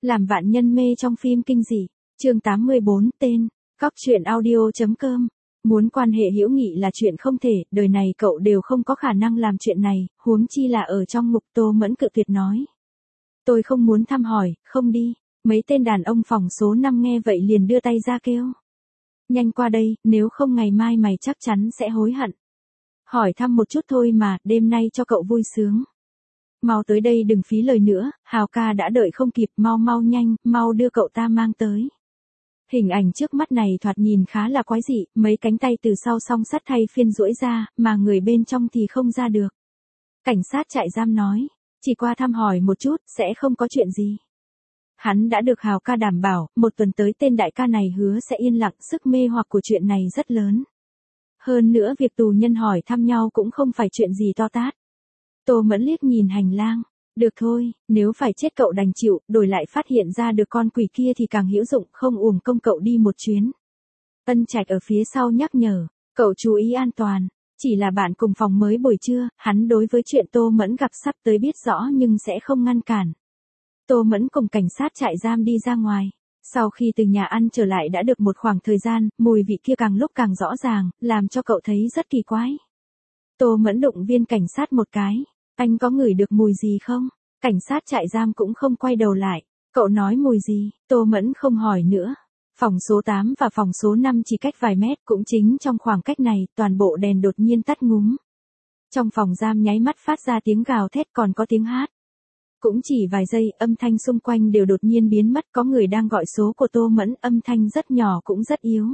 Làm vạn nhân mê trong phim kinh dị. Chương 84, tên. Cóc truyện audio.com. Muốn quan hệ hữu nghị là chuyện không thể, đời này cậu đều không có khả năng làm chuyện này, huống chi là ở trong ngục. Tô Mẫn cự tuyệt nói. Tôi không muốn thăm hỏi, không đi. Mấy tên đàn ông phòng số 5 nghe vậy liền đưa tay ra kêu. Nhanh qua đây, nếu không ngày mai mày chắc chắn sẽ hối hận. Hỏi thăm một chút thôi mà, đêm nay cho cậu vui sướng. Mau tới đây đừng phí lời nữa, Hào ca đã đợi không kịp, mau nhanh, mau đưa cậu ta mang tới. Hình ảnh trước mắt này thoạt nhìn khá là quái dị, mấy cánh tay từ sau song sắt thay phiên duỗi ra, mà người bên trong thì không ra được. Cảnh sát trại giam nói, chỉ qua thăm hỏi một chút, sẽ không có chuyện gì. Hắn đã được Hào ca đảm bảo, một tuần tới tên đại ca này hứa sẽ yên lặng, sức mê hoặc của chuyện này rất lớn. Hơn nữa việc tù nhân hỏi thăm nhau cũng không phải chuyện gì to tát. Tô Mẫn liếc nhìn hành lang. Được thôi, nếu phải chết cậu đành chịu, đổi lại phát hiện ra được con quỷ kia thì càng hữu dụng, không uổng công cậu đi một chuyến. Ân Trạch ở phía sau nhắc nhở, cậu chú ý an toàn. Chỉ là bạn cùng phòng mới buổi trưa, hắn đối với chuyện Tô Mẫn gặp sắp tới biết rõ nhưng sẽ không ngăn cản. Tô Mẫn cùng cảnh sát trại giam đi ra ngoài. Sau khi từ nhà ăn trở lại đã được một khoảng thời gian, mùi vị kia càng lúc càng rõ ràng, làm cho cậu thấy rất kỳ quái. Tô Mẫn động viên cảnh sát một cái. Anh có ngửi được mùi gì không? Cảnh sát trại giam cũng không quay đầu lại. Cậu nói mùi gì? Tô Mẫn không hỏi nữa. Phòng số 8 và phòng số 5 chỉ cách vài mét, cũng chính trong khoảng cách này, toàn bộ đèn đột nhiên tắt ngúm. Trong phòng giam nháy mắt phát ra tiếng gào thét, còn có tiếng hát. Cũng chỉ vài giây, âm thanh xung quanh đều đột nhiên biến mất, có người đang gọi số của Tô Mẫn, âm thanh rất nhỏ cũng rất yếu.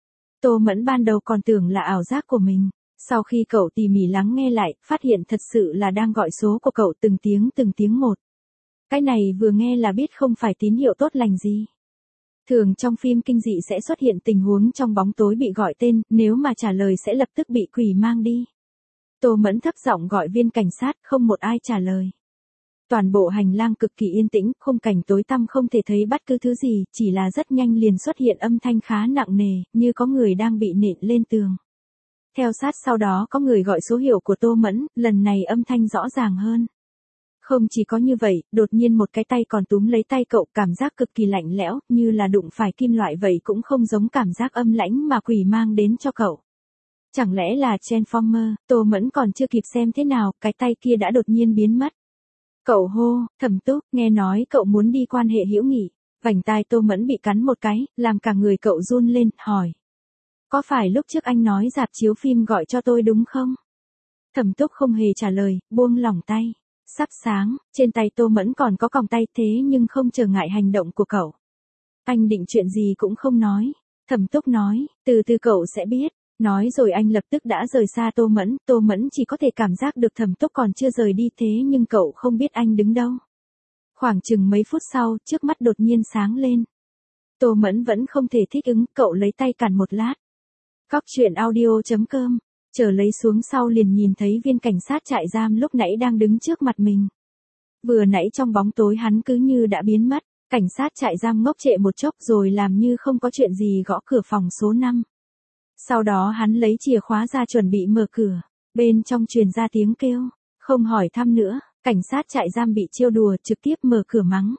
Tô Mẫn ban đầu còn tưởng là ảo giác của mình. Sau khi cậu tỉ mỉ lắng nghe lại, phát hiện thật sự là đang gọi số của cậu từng tiếng một. Cái này vừa nghe là biết không phải tín hiệu tốt lành gì. Thường trong phim kinh dị sẽ xuất hiện tình huống trong bóng tối bị gọi tên, nếu mà trả lời sẽ lập tức bị quỷ mang đi. Tô Mẫn thấp giọng gọi viên cảnh sát, không một ai trả lời. Toàn bộ hành lang cực kỳ yên tĩnh, khung cảnh tối tăm không thể thấy bất cứ thứ gì, chỉ là rất nhanh liền xuất hiện âm thanh khá nặng nề, như có người đang bị nện lên tường. Theo sát sau đó có người gọi số hiệu của Tô Mẫn, lần này âm thanh rõ ràng hơn. Không chỉ có như vậy, đột nhiên một cái tay còn túm lấy tay cậu, cảm giác cực kỳ lạnh lẽo, như là đụng phải kim loại vậy, cũng không giống cảm giác âm lãnh mà quỷ mang đến cho cậu. Chẳng lẽ là Transformer? Tô Mẫn còn chưa kịp xem thế nào, cái tay kia đã đột nhiên biến mất. Cậu hô, Thẩm Túc, nghe nói cậu muốn đi quan hệ hữu nghị. Vành tai Tô Mẫn bị cắn một cái, làm cả người cậu run lên, hỏi. Có phải lúc trước anh nói rạp chiếu phim gọi cho tôi đúng không? Thẩm Túc không hề trả lời, buông lỏng tay. Sắp sáng, trên tay Tô Mẫn còn có còng tay, thế nhưng không trở ngại hành động của cậu. Anh định chuyện gì cũng không nói. Thẩm Túc nói, từ từ cậu sẽ biết. Nói rồi anh lập tức đã rời xa Tô Mẫn chỉ có thể cảm giác được Thẩm Túc còn chưa rời đi, thế nhưng cậu không biết anh đứng đâu. Khoảng chừng mấy phút sau, trước mắt đột nhiên sáng lên. Tô Mẫn vẫn không thể thích ứng, cậu lấy tay cản một lát. Cóc truyện audio.com, chờ lấy xuống sau liền nhìn thấy viên cảnh sát trại giam lúc nãy đang đứng trước mặt mình. Vừa nãy trong bóng tối hắn cứ như đã biến mất, cảnh sát trại giam ngốc trệ một chốc rồi làm như không có chuyện gì gõ cửa phòng số 5. Sau đó hắn lấy chìa khóa ra chuẩn bị mở cửa, bên trong truyền ra tiếng kêu, không hỏi thăm nữa, cảnh sát trại giam bị trêu đùa trực tiếp mở cửa mắng.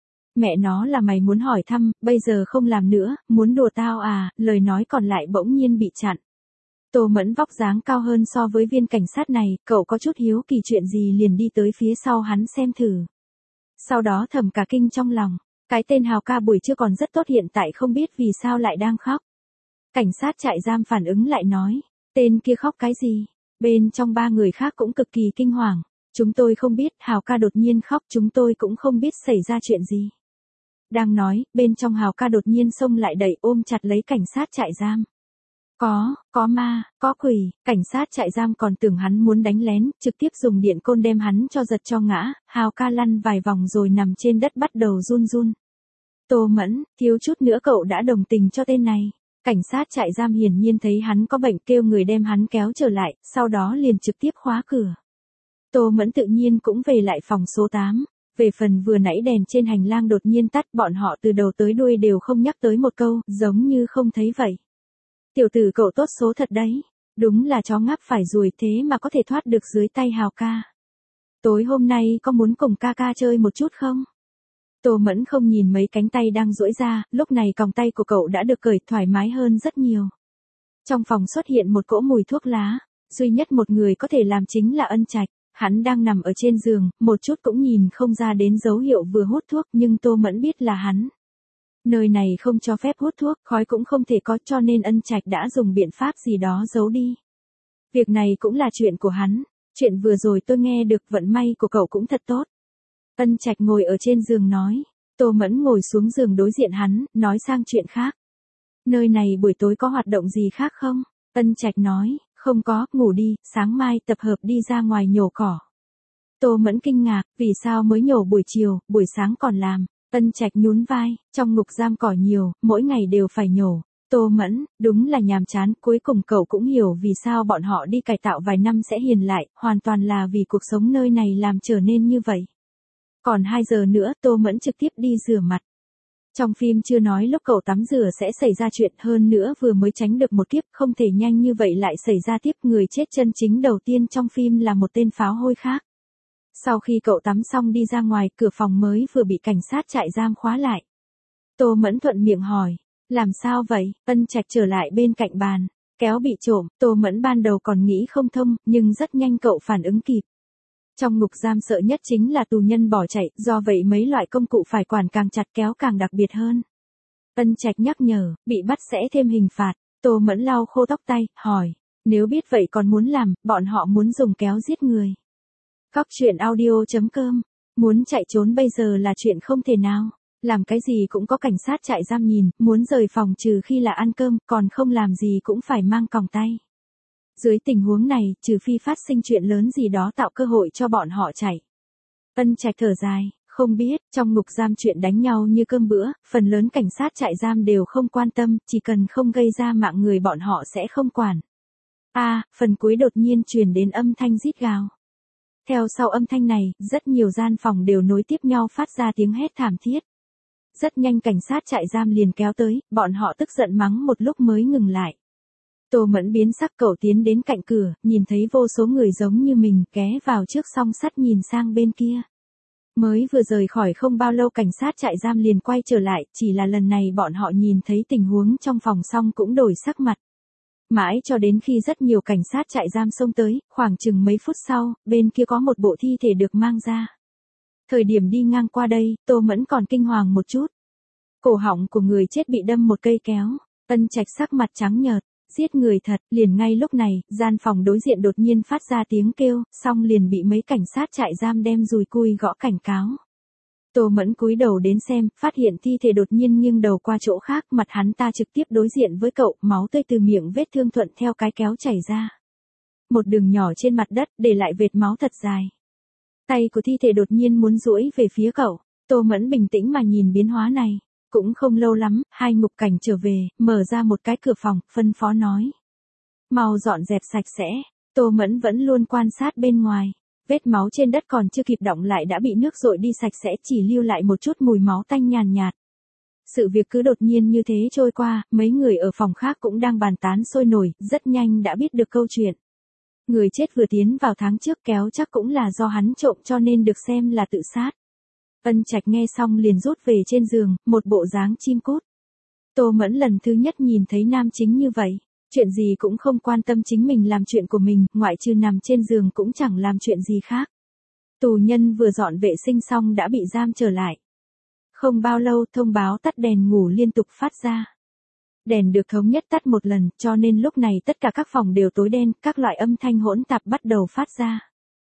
Mẹ nó là mày muốn hỏi thăm, bây giờ không làm nữa, muốn đùa tao à, lời nói còn lại bỗng nhiên bị chặn. Tô Mẫn vóc dáng cao hơn so với viên cảnh sát này, cậu có chút hiếu kỳ chuyện gì liền đi tới phía sau hắn xem thử. Sau đó thầm cả kinh trong lòng, cái tên Hào ca buổi trưa còn rất tốt, hiện tại không biết vì sao lại đang khóc. Cảnh sát trại giam phản ứng lại nói, tên kia khóc cái gì? Bên trong ba người khác cũng cực kỳ kinh hoàng. Chúng tôi không biết, Hào ca đột nhiên khóc, chúng tôi cũng không biết xảy ra chuyện gì. Đang nói, bên trong Hào ca đột nhiên xông lại đẩy ôm chặt lấy cảnh sát trại giam. Có ma, có quỷ, cảnh sát trại giam còn tưởng hắn muốn đánh lén, trực tiếp dùng điện côn đem hắn cho giật cho ngã, Hào ca lăn vài vòng rồi nằm trên đất bắt đầu run. Tô Mẫn, thiếu chút nữa cậu đã đồng tình cho tên này. Cảnh sát trại giam hiển nhiên thấy hắn có bệnh, kêu người đem hắn kéo trở lại, sau đó liền trực tiếp khóa cửa. Tô Mẫn tự nhiên cũng về lại phòng số 8. Về phần vừa nãy đèn trên hành lang đột nhiên tắt, bọn họ từ đầu tới đuôi đều không nhắc tới một câu, giống như không thấy vậy. Tiểu tử cậu tốt số thật đấy. Đúng là chó ngáp phải ruồi, thế mà có thể thoát được dưới tay Hào ca. Tối hôm nay có muốn cùng ca ca chơi một chút không? Tô Mẫn không nhìn mấy cánh tay đang duỗi ra, lúc này còng tay của cậu đã được cởi thoải mái hơn rất nhiều. Trong phòng xuất hiện một cỗ mùi thuốc lá, duy nhất một người có thể làm chính là Ân Trạch. Hắn đang nằm ở trên giường, một chút cũng nhìn không ra đến dấu hiệu vừa hút thuốc, nhưng Tô Mẫn biết là hắn. Nơi này không cho phép hút thuốc, khói cũng không thể có, cho nên Ân Trạch đã dùng biện pháp gì đó giấu đi. Việc này cũng là chuyện của hắn, chuyện vừa rồi tôi nghe được, vận may của cậu cũng thật tốt. Ân Trạch ngồi ở trên giường nói. Tô Mẫn ngồi xuống giường đối diện hắn, nói sang chuyện khác. Nơi này buổi tối có hoạt động gì khác không? Ân Trạch nói, không có, ngủ đi, sáng mai tập hợp đi ra ngoài nhổ cỏ. Tô Mẫn kinh ngạc, vì sao mới nhổ buổi chiều, buổi sáng còn làm? Ân Trạch nhún vai, trong ngục giam cỏ nhiều, mỗi ngày đều phải nhổ. Tô Mẫn, đúng là nhàm chán, cuối cùng cậu cũng hiểu vì sao bọn họ đi cải tạo vài năm sẽ hiền lại, hoàn toàn là vì cuộc sống nơi này làm trở nên như vậy. Còn 2 giờ nữa Tô Mẫn trực tiếp đi rửa mặt. Trong phim chưa nói lúc cậu tắm rửa sẽ xảy ra chuyện, hơn nữa vừa mới tránh được một kiếp, không thể nhanh như vậy lại xảy ra tiếp. Người chết chân chính đầu tiên trong phim là một tên pháo hôi khác. Sau khi cậu tắm xong đi ra ngoài, cửa phòng mới vừa bị cảnh sát trại giam khóa lại. Tô Mẫn thuận miệng hỏi, làm sao vậy? Ân Trạch trở lại bên cạnh bàn, kéo bị trộm. Tô Mẫn ban đầu còn nghĩ không thông, nhưng rất nhanh cậu phản ứng kịp. Trong ngục giam sợ nhất chính là tù nhân bỏ chạy, do vậy mấy loại công cụ phải quản càng chặt, kéo càng đặc biệt hơn. Ân Trạch nhắc nhở, bị bắt sẽ thêm hình phạt. Tô Mẫn lau khô tóc tay, hỏi, nếu biết vậy còn muốn làm, bọn họ muốn dùng kéo giết người. Cóc truyện audio.com, muốn chạy trốn bây giờ là chuyện không thể nào, làm cái gì cũng có cảnh sát trại giam nhìn, muốn rời phòng trừ khi là ăn cơm, còn không làm gì cũng phải mang còng tay. Dưới tình huống này, trừ phi phát sinh chuyện lớn gì đó tạo cơ hội cho bọn họ chạy. Ân Trạch thở dài, không biết, trong ngục giam chuyện đánh nhau như cơm bữa, phần lớn cảnh sát trại giam đều không quan tâm, chỉ cần không gây ra mạng người bọn họ sẽ không quản. Phần cuối đột nhiên truyền đến âm thanh rít gào. Theo sau âm thanh này, rất nhiều gian phòng đều nối tiếp nhau phát ra tiếng hét thảm thiết. Rất nhanh cảnh sát trại giam liền kéo tới, bọn họ tức giận mắng một lúc mới ngừng lại. Tô Mẫn biến sắc, cậu tiến đến cạnh cửa, nhìn thấy vô số người giống như mình, ghé vào trước song sắt nhìn sang bên kia. Mới vừa rời khỏi không bao lâu cảnh sát trại giam liền quay trở lại, chỉ là lần này bọn họ nhìn thấy tình huống trong phòng xong cũng đổi sắc mặt. Mãi cho đến khi rất nhiều cảnh sát trại giam xông tới, khoảng chừng mấy phút sau, bên kia có một bộ thi thể được mang ra. Thời điểm đi ngang qua đây, Tô Mẫn còn kinh hoàng một chút. Cổ họng của người chết bị đâm một cây kéo. Ân Trạch sắc mặt trắng nhợt, giết người thật. Liền ngay lúc này, gian phòng đối diện đột nhiên phát ra tiếng kêu, xong liền bị mấy cảnh sát trại giam đem dùi cui gõ cảnh cáo. Tô Mẫn cúi đầu đến xem, phát hiện thi thể đột nhiên nghiêng đầu qua chỗ khác, mặt hắn ta trực tiếp đối diện với cậu, máu tươi từ miệng vết thương thuận theo cái kéo chảy ra. Một đường nhỏ trên mặt đất, để lại vệt máu thật dài. Tay của thi thể đột nhiên muốn duỗi về phía cậu. Tô Mẫn bình tĩnh mà nhìn biến hóa này. Cũng không lâu lắm, hai ngục cảnh trở về, mở ra một cái cửa phòng, phân phó nói. Mau dọn dẹp sạch sẽ. Tô Mẫn vẫn luôn quan sát bên ngoài. Vết máu trên đất còn chưa kịp đọng lại đã bị nước dội đi sạch sẽ, chỉ lưu lại một chút mùi máu tanh nhàn nhạt. Sự việc cứ đột nhiên như thế trôi qua, mấy người ở phòng khác cũng đang bàn tán sôi nổi, rất nhanh đã biết được câu chuyện. Người chết vừa tiến vào tháng trước, kéo chắc cũng là do hắn trộm cho nên được xem là tự sát. Ân Trạch nghe xong liền rút về trên giường, một bộ dáng chim cút. Tô Mẫn lần thứ nhất nhìn thấy nam chính như vậy. Chuyện gì cũng không quan tâm, chính mình làm chuyện của mình, ngoại trừ nằm trên giường cũng chẳng làm chuyện gì khác. Tù nhân vừa dọn vệ sinh xong đã bị giam trở lại. Không bao lâu thông báo tắt đèn ngủ liên tục phát ra. Đèn được thống nhất tắt một lần, cho nên lúc này tất cả các phòng đều tối đen, các loại âm thanh hỗn tạp bắt đầu phát ra.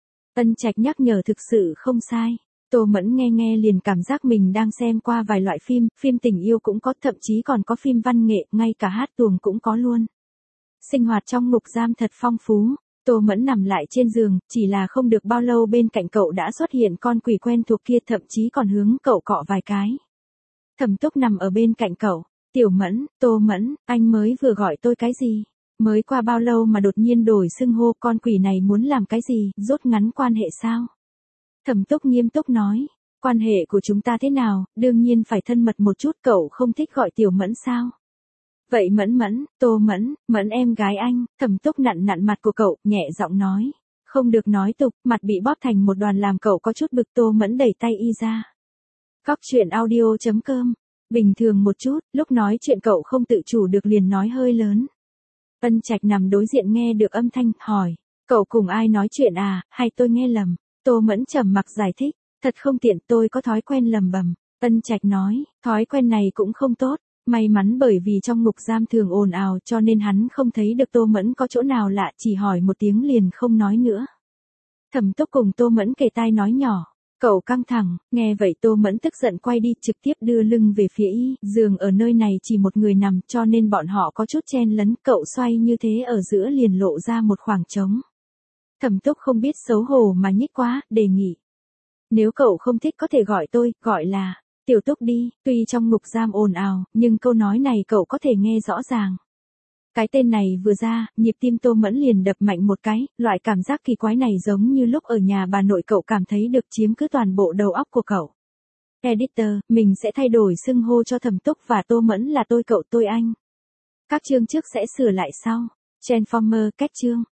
Ân Trạch nhắc nhở thực sự không sai. Tô Mẫn nghe liền cảm giác mình đang xem qua vài loại phim, phim tình yêu cũng có, thậm chí còn có phim văn nghệ, ngay cả hát tuồng cũng có luôn. Sinh hoạt trong ngục giam thật phong phú. Tô Mẫn nằm lại trên giường, chỉ là không được bao lâu bên cạnh cậu đã xuất hiện con quỷ quen thuộc kia, thậm chí còn hướng cậu cọ vài cái. Thẩm Túc nằm ở bên cạnh cậu. Tiểu Mẫn, Tô Mẫn, anh mới vừa gọi tôi cái gì? Mới qua bao lâu mà đột nhiên đổi xưng hô, con quỷ này muốn làm cái gì, rút ngắn quan hệ sao? Thẩm Túc nghiêm túc nói, quan hệ của chúng ta thế nào, đương nhiên phải thân mật một chút, cậu không thích gọi Tiểu Mẫn sao? Vậy Mẫn, Tô Mẫn, Mẫn em gái anh. Thẩm Túc nặn mặt của cậu, nhẹ giọng nói. Không được nói tục, mặt bị bóp thành một đoàn làm cậu có chút bực. Tô Mẫn đẩy tay y ra. Cóc truyện audio.com. Bình thường một chút, lúc nói chuyện cậu không tự chủ được liền nói hơi lớn. Ân Trạch nằm đối diện nghe được âm thanh, hỏi. Cậu cùng ai nói chuyện à, hay tôi nghe lầm? Tô Mẫn trầm mặc giải thích. Thật không tiện, tôi có thói quen lầm bầm. Ân Trạch nói, thói quen này cũng không tốt. May mắn bởi vì trong ngục giam thường ồn ào cho nên hắn không thấy được Tô Mẫn có chỗ nào lạ, chỉ hỏi một tiếng liền không nói nữa. Thẩm Túc cùng Tô Mẫn kề tai nói nhỏ. Cậu căng thẳng, nghe vậy Tô Mẫn tức giận quay đi, trực tiếp đưa lưng về phía y, giường ở nơi này chỉ một người nằm cho nên bọn họ có chút chen lấn, cậu xoay như thế ở giữa liền lộ ra một khoảng trống. Thẩm Túc không biết xấu hổ mà nhích quá, đề nghị. Nếu cậu không thích có thể gọi tôi, gọi là Tiểu Túc đi, tuy trong ngục giam ồn ào, nhưng câu nói này cậu có thể nghe rõ ràng. Cái tên này vừa ra, nhịp tim Tô Mẫn liền đập mạnh một cái, loại cảm giác kỳ quái này giống như lúc ở nhà bà nội cậu cảm thấy được chiếm cứ toàn bộ đầu óc của cậu. Editor, mình sẽ thay đổi xưng hô cho Thẩm Túc và Tô Mẫn là tôi cậu tôi anh. Các chương trước sẽ sửa lại sau. Transformer, kết chương.